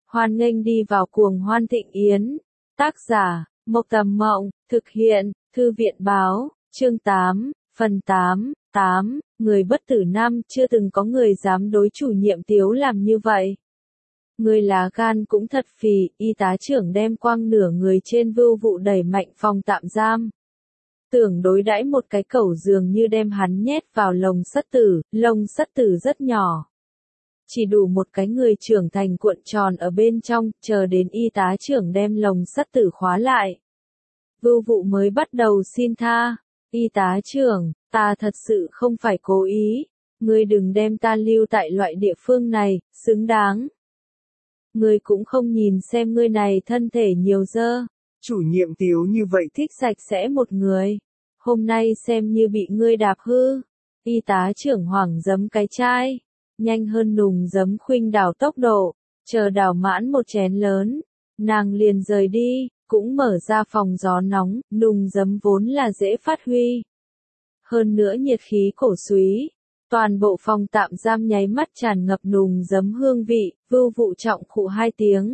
Hoan nghênh đi vào cuồng hoan thịnh yến. Tác giả, Mộc Tầm Mộng, thực hiện, Thư viện báo, chương 8, phần 8, người bất tử năm, chưa từng có người dám đối chủ nhiệm Tiếu làm như vậy. Người lá gan cũng thật phì, y tá trưởng đem quăng nửa người trên Vưu Vụ đẩy mạnh phòng tạm giam. Tưởng đối đãi một cái cẩu dường như đem hắn nhét vào lồng sắt tử, lồng sắt tử rất nhỏ. Chỉ đủ một cái người trưởng thành cuộn tròn ở bên trong, chờ đến y tá trưởng đem lồng sắt tử khóa lại. Vưu Vụ mới bắt đầu xin tha. Y tá trưởng, ta thật sự không phải cố ý. Ngươi đừng đem ta lưu tại loại địa phương này, xứng đáng. Ngươi cũng không nhìn xem ngươi này thân thể nhiều dơ. Chủ nhiệm Tiếu như vậy thích sạch sẽ một người. Hôm nay xem như bị ngươi đạp hư. Y tá trưởng hoảng giấm cái chai. Nhanh hơn nùng giấm khuynh đảo tốc độ. Chờ đảo mãn một chén lớn. Nàng liền rời đi, cũng mở ra phòng gió nóng. Nùng giấm vốn là dễ phát huy. Hơn nữa nhiệt khí cổ súy. Toàn bộ phòng tạm giam nháy mắt tràn ngập nùng giấm hương vị. Vưu Vụ trọng khụ 2 tiếng.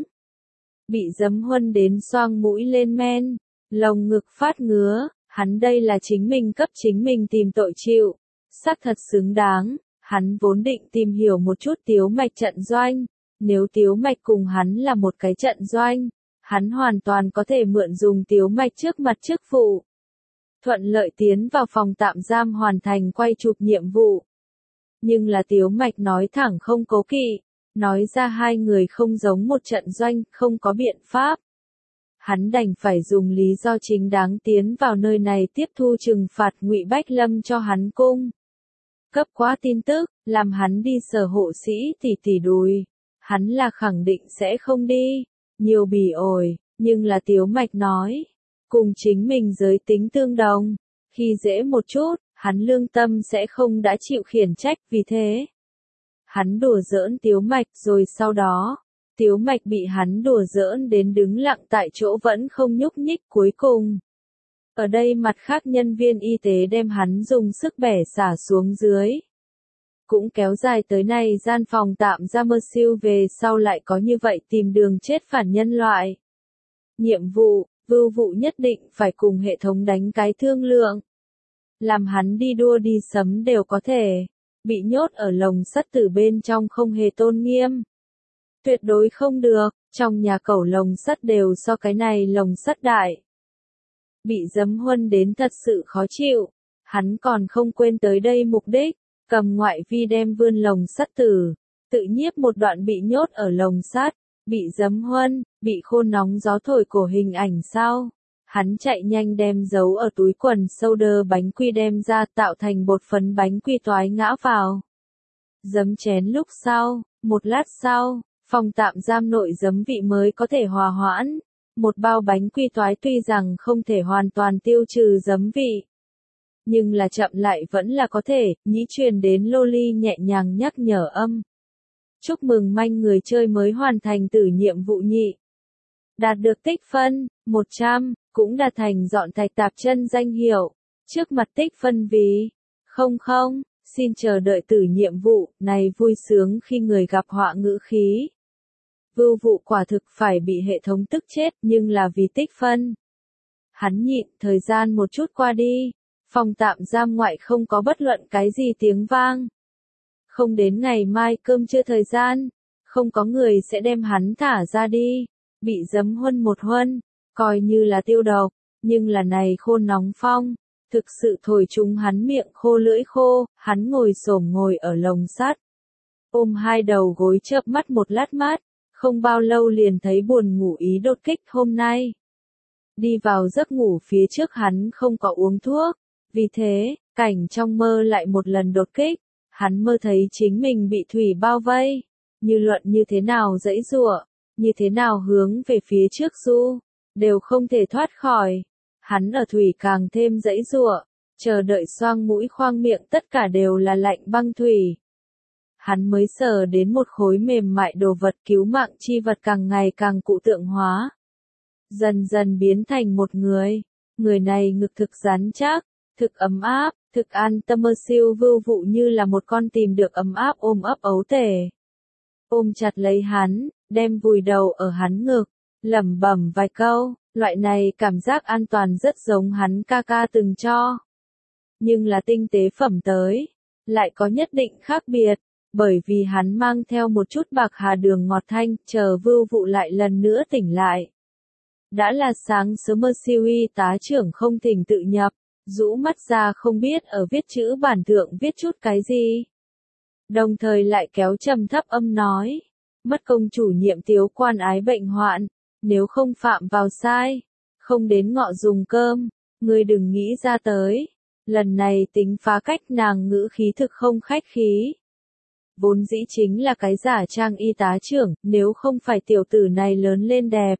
Bị giấm huân đến xoang mũi lên men, lồng ngực phát ngứa, hắn đây là chính mình cấp chính mình tìm tội chịu, xác thật xứng đáng, hắn vốn định tìm hiểu một chút Tiếu Mạch trận doanh, nếu Tiếu Mạch cùng hắn là một cái trận doanh, hắn hoàn toàn có thể mượn dùng Tiếu Mạch trước mặt chức vụ. Thuận lợi tiến vào phòng tạm giam hoàn thành quay chụp nhiệm vụ. Nhưng là Tiếu Mạch nói thẳng không cố kỵ. Nói ra hai người không giống một trận doanh, không có biện pháp. Hắn đành phải dùng lý do chính đáng tiến vào nơi này tiếp thu trừng phạt Ngụy Bách Lâm cho hắn cung. Cấp quá tin tức, làm hắn đi sở hộ sĩ tỷ đùi. Hắn là khẳng định sẽ không đi. Nhiều bỉ ổi, nhưng là Tiếu Mạch nói. Cùng chính mình giới tính tương đồng. Khi dễ một chút, hắn lương tâm sẽ không đã chịu khiển trách vì thế. Hắn đùa giỡn Tiếu Mạch rồi sau đó, Tiếu Mạch bị hắn đùa giỡn đến đứng lặng tại chỗ vẫn không nhúc nhích cuối cùng. Ở đây mặt khác nhân viên y tế đem hắn dùng sức bẻ xả xuống dưới. Cũng kéo dài tới nay gian phòng tạm giam mơ siêu về sau lại có như vậy tìm đường chết phản nhân loại. Nhiệm vụ, Vưu Vụ nhất định phải cùng hệ thống đánh cái thương lượng. Làm hắn đi đua đi sấm đều có thể. Bị nhốt ở lồng sắt tử bên trong không hề tôn nghiêm. Tuyệt đối không được, trong nhà cẩu lồng sắt đều so cái này lồng sắt đại. Bị giấm huân đến thật sự khó chịu, hắn còn không quên tới đây mục đích, cầm ngoại vi đem vươn lồng sắt tử, tự nhiếp một đoạn bị nhốt ở lồng sắt, bị giấm huân, bị khô nóng gió thổi cổ hình ảnh sau. Hắn chạy nhanh đem giấu ở túi quần soda bánh quy đem ra tạo thành bột phấn bánh quy toái ngã vào. Giấm chén lúc sau, một lát sau, phòng tạm giam nội giấm vị mới có thể hòa hoãn. Một bao bánh quy toái tuy rằng không thể hoàn toàn tiêu trừ giấm vị. Nhưng là chậm lại vẫn là có thể, nhĩ truyền đến Loli nhẹ nhàng nhắc nhở âm. Chúc mừng manh người chơi mới hoàn thành tử nhiệm vụ nhị. Đạt được tích phân, 100. Cũng đạt thành dọn thạch tạp chân danh hiệu, trước mặt tích phân vì 00, xin chờ đợi tử nhiệm vụ, này vui sướng khi người gặp họa ngữ khí. Vưu Vụ quả thực phải bị hệ thống tức chết, nhưng là vì tích phân. Hắn nhịn, thời gian một chút qua đi, phòng tạm giam ngoại không có bất luận cái gì tiếng vang. Không đến ngày mai cơm trưa thời gian, không có người sẽ đem hắn thả ra đi, bị giấm huân một huân. Coi như là tiêu độc, nhưng là này khô nóng phong, thực sự thổi trúng hắn miệng khô lưỡi khô, hắn ngồi xổm ngồi ở lồng sắt. Ôm hai đầu gối chợp mắt một lát mát, không bao lâu liền thấy buồn ngủ ý đột kích hôm nay. Đi vào giấc ngủ phía trước hắn không có uống thuốc, vì thế, cảnh trong mơ lại một lần đột kích, hắn mơ thấy chính mình bị thủy bao vây, như luận như thế nào giãy giụa, như thế nào hướng về phía trước du. Đều không thể thoát khỏi. Hắn ở thủy càng thêm giãy giụa, chờ đợi xoang mũi khoang miệng tất cả đều là lạnh băng thủy. Hắn mới sờ đến một khối mềm mại đồ vật cứu mạng chi vật càng ngày càng cụ tượng hóa. Dần dần biến thành một người. Người này ngực thực rắn chắc, thực ấm áp, thực an tâm. Siêu Vưu Vụ như là một con tìm được ấm áp ôm ấp ấu tể. ôm chặt lấy hắn, đem vùi đầu ở hắn ngực, lẩm bẩm vài câu, loại này cảm giác an toàn rất giống hắn ca ca từng cho. Nhưng là tinh tế phẩm tới, lại có nhất định khác biệt, bởi vì hắn mang theo một chút bạc hà đường ngọt thanh, chờ Vưu Vụ lại lần nữa tỉnh lại. Đã là sáng sớm mơ siêu y tá trưởng không thỉnh tự nhập, rũ mắt ra không biết ở viết chữ bản thượng viết chút cái gì. Đồng thời lại kéo trầm thấp âm nói, mất công chủ nhiệm Tiếu quan ái bệnh hoạn, nếu không phạm vào sai, không đến ngọ dùng cơm, ngươi đừng nghĩ ra tới. Lần này tính phá cách nàng ngữ khí thực không khách khí. Vốn dĩ chính là cái giả trang y tá trưởng, nếu không phải tiểu tử này lớn lên đẹp,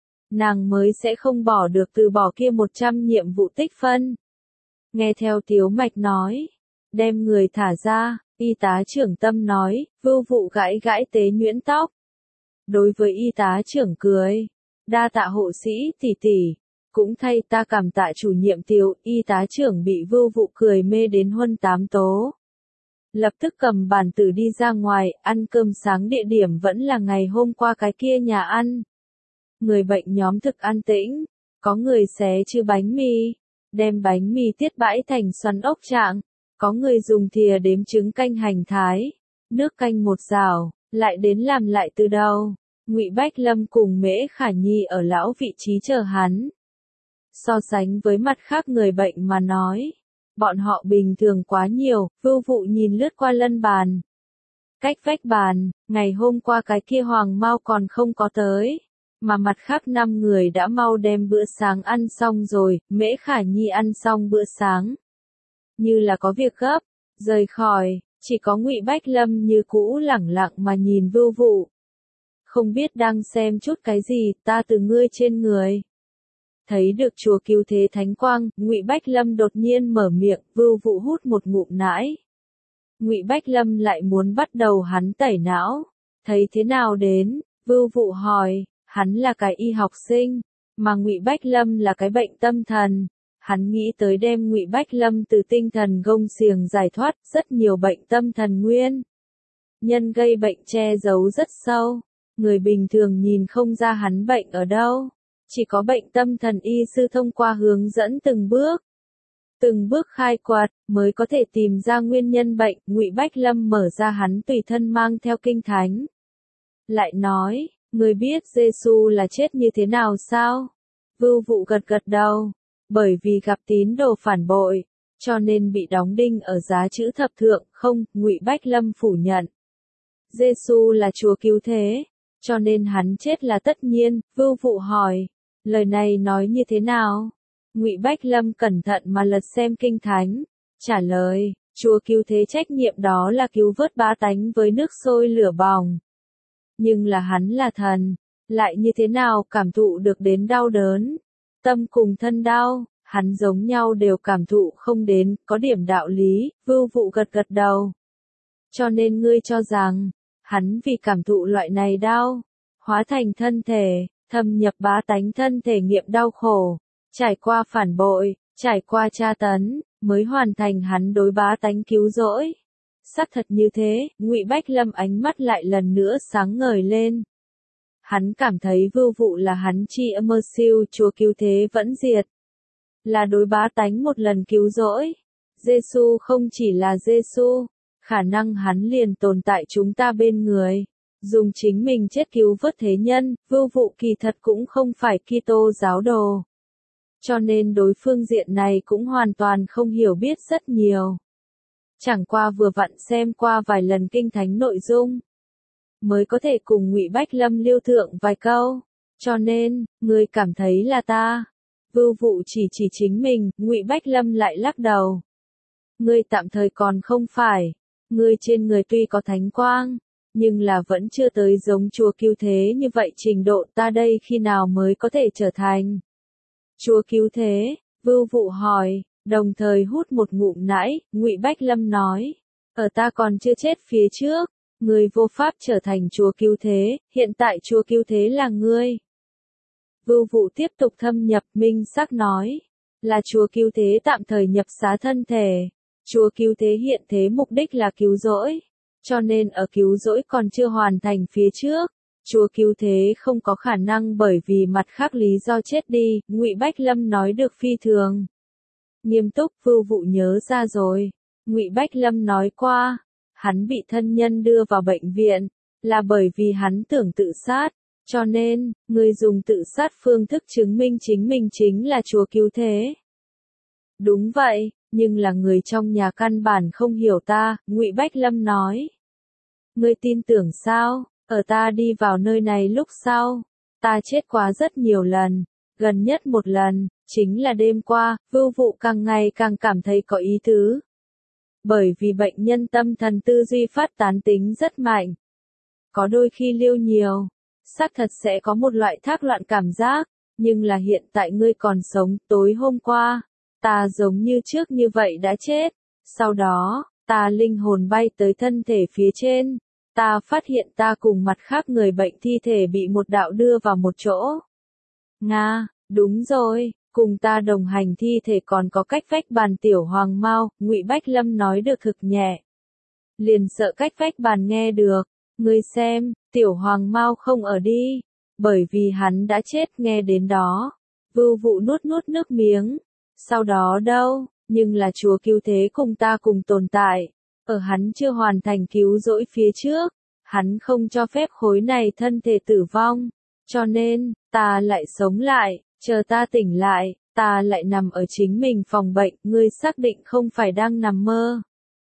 nàng mới sẽ không bỏ được từ bỏ kia 100 nhiệm vụ tích phân. Nghe theo Tiếu Mạch nói, đem người thả ra, y tá trưởng tâm nói, Vưu Vụ gãi gãi tế nhuyễn tóc. Đối với y tá trưởng cười, đa tạ hộ sĩ tỷ tỷ, cũng thay ta cảm tạ chủ nhiệm Tiếu, y tá trưởng bị Vưu Vụ cười mê đến huân tám tố. Lập tức cầm bàn tử đi ra ngoài, ăn cơm sáng địa điểm vẫn là ngày hôm qua cái kia nhà ăn. Người bệnh nhóm thực an tĩnh, có người xé chư bánh mì, đem bánh mì tiết bãi thành xoắn ốc trạng, có người dùng thìa đếm trứng canh hành thái, nước canh một rào, lại đến làm lại từ đầu. Ngụy Bách Lâm cùng Mễ Khả Nhi ở lão vị trí chờ hắn. So sánh với mặt khác người bệnh mà nói, bọn họ bình thường quá nhiều, Vưu Vụ nhìn lướt qua lân bàn. Cách vách bàn, ngày hôm qua cái kia Hoàng Mao còn không có tới, mà mặt khác 5 người đã mau đem bữa sáng ăn xong rồi, Mễ Khả Nhi ăn xong bữa sáng. Như là có việc gấp, rời khỏi, chỉ có Ngụy Bách Lâm như cũ lẳng lặng mà nhìn Vưu Vụ. Không biết đang xem chút cái gì, ta từ ngươi trên người. Thấy được chùa Cứu Thế Thánh Quang, Ngụy Bách Lâm đột nhiên mở miệng, Vưu Vụ hút một ngụm nãi. Ngụy Bách Lâm lại muốn bắt đầu hắn tẩy não. Thấy thế nào đến? Vưu Vụ hỏi, hắn là cái y học sinh, mà Ngụy Bách Lâm là cái bệnh tâm thần. Hắn nghĩ tới đem Ngụy Bách Lâm từ tinh thần gông xiềng giải thoát, rất nhiều bệnh tâm thần nguyên nhân gây bệnh che giấu rất sâu. Người bình thường nhìn không ra hắn bệnh ở đâu. Chỉ có bệnh tâm thần y sư thông qua hướng dẫn từng bước khai quật, mới có thể tìm ra nguyên nhân bệnh. Ngụy Bách Lâm mở ra hắn tùy thân mang theo kinh thánh. Lại nói, người biết Giê-xu là chết như thế nào sao? Vưu Vụ gật gật đầu, bởi vì gặp tín đồ phản bội, cho nên bị đóng đinh ở giá chữ thập thượng. Không, Ngụy Bách Lâm phủ nhận. Giê-xu là Chúa Cứu Thế, cho nên hắn chết là tất nhiên. Vưu Vụ hỏi, lời này nói như thế nào? Ngụy Bách Lâm cẩn thận mà lật xem kinh thánh, trả lời, Chúa Cứu Thế trách nhiệm đó là cứu vớt bá tánh với nước sôi lửa bỏng. Nhưng là hắn là thần, lại như thế nào cảm thụ được đến đau đớn, tâm cùng thân đau, hắn giống nhau đều cảm thụ không đến, có điểm đạo lý. Vưu Vụ gật gật đầu. Cho nên ngươi cho rằng, hắn vì cảm thụ loại này đau, hóa thành thân thể, thâm nhập bá tánh thân thể nghiệm đau khổ, trải qua phản bội, trải qua tra tấn, mới hoàn thành hắn đối bá tánh cứu rỗi. Xác thật như thế, Ngụy Bách Lâm ánh mắt lại lần nữa sáng ngời lên. Hắn cảm thấy Vưu Vụ là hắn chi âm mơ siêu, Chúa Cứu Thế vẫn diệt. Là đối bá tánh một lần cứu rỗi. Giê-xu không chỉ là Giê-xu, khả năng hắn liền tồn tại chúng ta bên người. Dùng chính mình chết cứu vớt thế nhân, Vưu Vụ kỳ thật cũng không phải Kitô giáo đồ. Cho nên đối phương diện này cũng hoàn toàn không hiểu biết rất nhiều. Chẳng qua vừa vặn xem qua vài lần kinh thánh nội dung, mới có thể cùng Ngụy Bách Lâm liêu thượng vài câu. Cho nên, ngươi cảm thấy là ta. Vưu Vụ chỉ chính mình, Ngụy Bách Lâm lại lắc đầu. Ngươi tạm thời còn không phải. Ngươi trên người tuy có thánh quang, nhưng là vẫn chưa tới giống Chúa Cứu Thế như vậy trình độ. Ta đây khi nào mới có thể trở thành Chúa Cứu Thế? Vưu Vụ hỏi, đồng thời hút một ngụm nãi. Ngụy Bách Lâm nói, ở ta còn chưa chết phía trước, ngươi vô pháp trở thành Chúa Cứu Thế, hiện tại Chúa Cứu Thế là ngươi. Vưu Vụ tiếp tục thâm nhập, minh xác nói, là Chúa Cứu Thế tạm thời nhập xá thân thể. Chúa Cứu Thế hiện thế mục đích là cứu rỗi, cho nên ở cứu rỗi còn chưa hoàn thành phía trước, Chúa cứu thế không có khả năng bởi vì mặt khác lý do chết đi, Ngụy Bách Lâm nói được phi thường nghiêm túc. Vưu Vụ nhớ ra rồi, Ngụy Bách Lâm nói qua, hắn bị thân nhân đưa vào bệnh viện, là bởi vì hắn tưởng tự sát, cho nên, người dùng tự sát phương thức chứng minh chính mình chính là Chúa cứu thế. Đúng vậy, nhưng là người trong nhà căn bản không hiểu ta, Ngụy Bách Lâm nói. Ngươi tin tưởng sao? Ở ta đi vào nơi này lúc sau, ta chết quá rất nhiều lần, gần nhất một lần, chính là đêm qua. Vưu Vụ càng ngày càng cảm thấy có ý tứ. Bởi vì bệnh nhân tâm thần tư duy phát tán tính rất mạnh. Có đôi khi liêu nhiều, xác thật sẽ có một loại thác loạn cảm giác, nhưng là hiện tại ngươi còn sống. Tối hôm qua, ta giống như trước như vậy đã chết, sau đó, ta linh hồn bay tới thân thể phía trên. Ta phát hiện ta cùng mặt khác người bệnh thi thể bị một đạo đưa vào một chỗ. Nga, đúng rồi, cùng ta đồng hành thi thể còn có cách vách bàn Tiểu Hoàng Mao, Ngụy Bách Lâm nói được thực nhẹ. Liền sợ cách vách bàn nghe được, ngươi xem, Tiểu Hoàng Mao không ở đi, bởi vì hắn đã chết. Nghe đến đó, Vưu Vụ nuốt nuốt nước miếng, sau đó đâu, nhưng là Chúa cứu thế cùng ta cùng tồn tại. Ở hắn chưa hoàn thành cứu rỗi phía trước, hắn không cho phép khối này thân thể tử vong, cho nên, ta lại sống lại, chờ ta tỉnh lại, ta lại nằm ở chính mình phòng bệnh. Ngươi xác định không phải đang nằm mơ?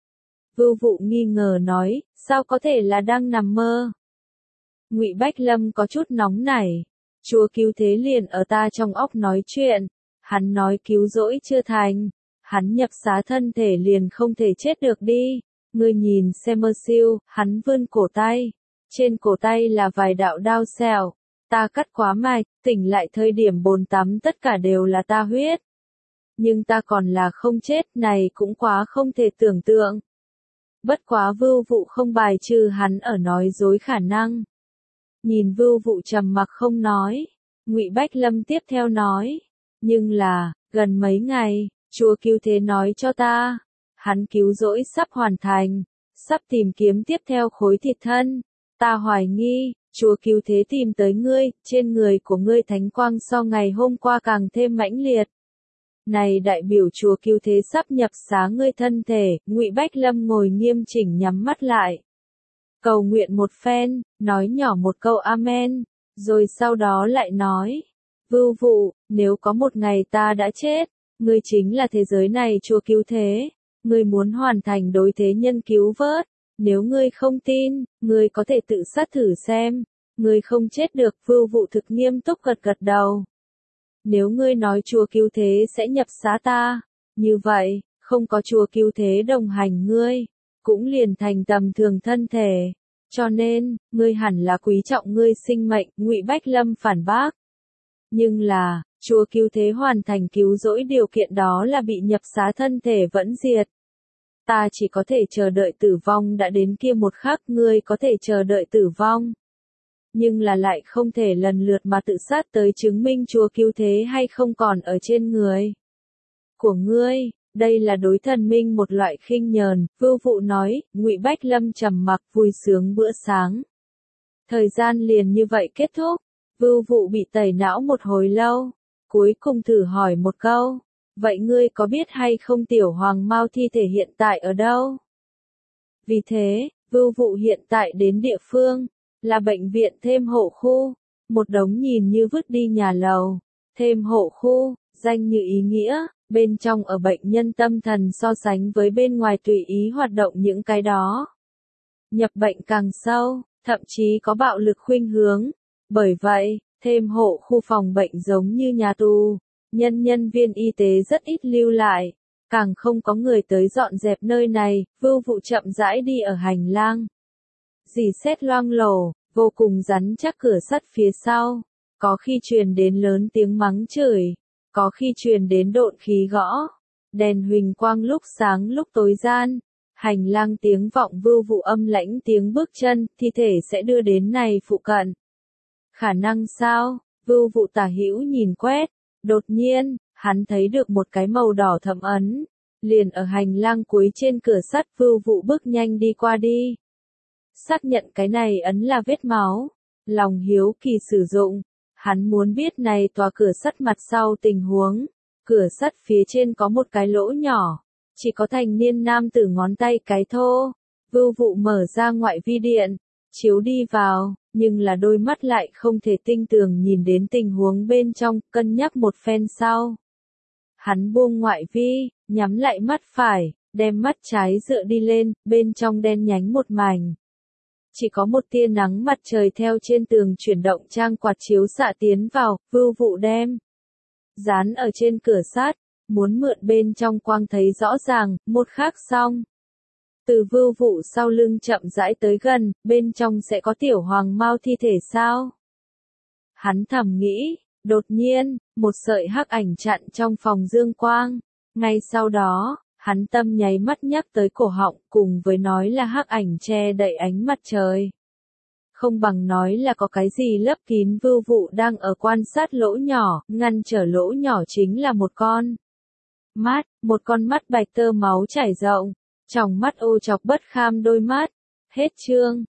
Vưu Vụ nghi ngờ nói, sao có thể là đang nằm mơ? Ngụy Bách Lâm có chút nóng nảy, Chúa cứu thế liền ở ta trong óc nói chuyện, hắn nói cứu rỗi chưa thành, hắn nhập xá thân thể liền không thể chết được đi. Ngươi nhìn xem mơ siêu, hắn vươn cổ tay, trên cổ tay là vài đạo đao xẻo, ta cắt quá mạch, tỉnh lại thời điểm bồn tắm tất cả đều là ta huyết. Nhưng ta còn là không chết, này cũng quá không thể tưởng tượng. Bất quá Vưu Vụ không bài trừ hắn ở nói dối khả năng. Nhìn Vưu Vụ trầm mặc không nói, Ngụy Bách Lâm tiếp theo nói, nhưng là, gần mấy ngày, Chúa cứu thế nói cho ta, hắn cứu rỗi sắp hoàn thành, sắp tìm kiếm tiếp theo khối thịt thân. Ta hoài nghi, Chúa cứu thế tìm tới ngươi, trên người của ngươi thánh quang so ngày hôm qua càng thêm mãnh liệt. Này đại biểu Chúa cứu thế sắp nhập xá ngươi thân thể. Ngụy Bách Lâm ngồi nghiêm chỉnh nhắm mắt lại, cầu nguyện một phen, nói nhỏ một câu amen, rồi sau đó lại nói, Vưu Vụ, nếu có một ngày ta đã chết, ngươi chính là thế giới này Chúa cứu thế. Ngươi muốn hoàn thành đối thế nhân cứu vớt, nếu ngươi không tin, ngươi có thể tự sát thử xem, ngươi không chết được. Vưu Vụ thực nghiêm túc gật gật đầu. Nếu ngươi nói Chúa cứu thế sẽ nhập xá ta, như vậy, không có Chúa cứu thế đồng hành ngươi, cũng liền thành tầm thường thân thể, cho nên, ngươi hẳn là quý trọng ngươi sinh mệnh. Ngụy Bách Lâm phản bác. Nhưng là, Chúa cứu thế hoàn thành cứu rỗi điều kiện đó là bị nhập xá thân thể vẫn diệt. Ta chỉ có thể chờ đợi tử vong đã đến kia một khắc. Ngươi có thể chờ đợi tử vong, nhưng là lại không thể lần lượt mà tự sát tới chứng minh Chúa cứu thế hay không còn ở trên người của ngươi. Đây là đối thần minh một loại khinh nhờn. Vưu Vụ nói. Ngụy Bách Lâm trầm mặc vui sướng bữa sáng. Thời gian liền như vậy kết thúc. Vưu Vụ bị tẩy não một hồi lâu, cuối cùng thử hỏi một câu, vậy ngươi có biết hay không Tiểu Hoàng Mao thi thể hiện tại ở đâu? Vì thế, Vưu Vụ hiện tại đến địa phương, là bệnh viện thêm hộ khu, một đống nhìn như vứt đi nhà lầu. Thêm hộ khu, danh như ý nghĩa, bên trong ở bệnh nhân tâm thần so sánh với bên ngoài tùy ý hoạt động những cái đó. Nhập bệnh càng sâu, thậm chí có bạo lực khuynh hướng. Bởi vậy, thêm hộ khu phòng bệnh giống như nhà tù, nhân viên y tế rất ít lưu lại, càng không có người tới dọn dẹp nơi này. Vưu Vụ chậm rãi đi ở hành lang, dì xét loang lổ, vô cùng rắn chắc cửa sắt phía sau, có khi truyền đến lớn tiếng mắng chửi, có khi truyền đến độn khí gõ, đèn huỳnh quang lúc sáng lúc tối gian, hành lang tiếng vọng Vưu Vụ âm lãnh tiếng bước chân, thi thể sẽ đưa đến này phụ cận. Khả năng sao? Vưu Vụ tả hữu nhìn quét, đột nhiên, hắn thấy được một cái màu đỏ thẫm ấn, liền ở hành lang cuối trên cửa sắt. Vưu Vụ bước nhanh đi qua đi, xác nhận cái này ấn là vết máu. Lòng hiếu kỳ sử dụng, hắn muốn biết này tòa cửa sắt mặt sau tình huống. Cửa sắt phía trên có một cái lỗ nhỏ, chỉ có thành niên nam tử ngón tay cái thô. Vưu Vụ mở ra ngoại vi điện, chiếu đi vào, nhưng là đôi mắt lại không thể tinh tường nhìn đến tình huống bên trong, cân nhắc một phen sau. Hắn buông ngoại vi, nhắm lại mắt phải, đem mắt trái dựa đi lên, bên trong đen nhánh một mảnh. Chỉ có một tia nắng mặt trời theo trên tường chuyển động trang quạt chiếu xạ tiến vào, Vưu Vụ đem dán ở trên cửa sắt, muốn mượn bên trong quang thấy rõ ràng, một khắc xong. Từ Vưu Vụ sau lưng chậm rãi tới gần, bên trong sẽ có tiểu hoàng mao thi thể sao? Hắn thầm nghĩ, đột nhiên, một sợi hắc ảnh chặn trong phòng dương quang. Ngay sau đó, hắn tâm nháy mắt nhắc tới cổ họng, cùng với nói là hắc ảnh che đậy ánh mặt trời. Không bằng nói là có cái gì lấp kín. Vưu Vụ đang ở quan sát lỗ nhỏ, ngăn trở lỗ nhỏ chính là một con mắt bạch tơ máu chảy rộng, tròng mắt ô chọc bất kham đôi mắt. Hết chương.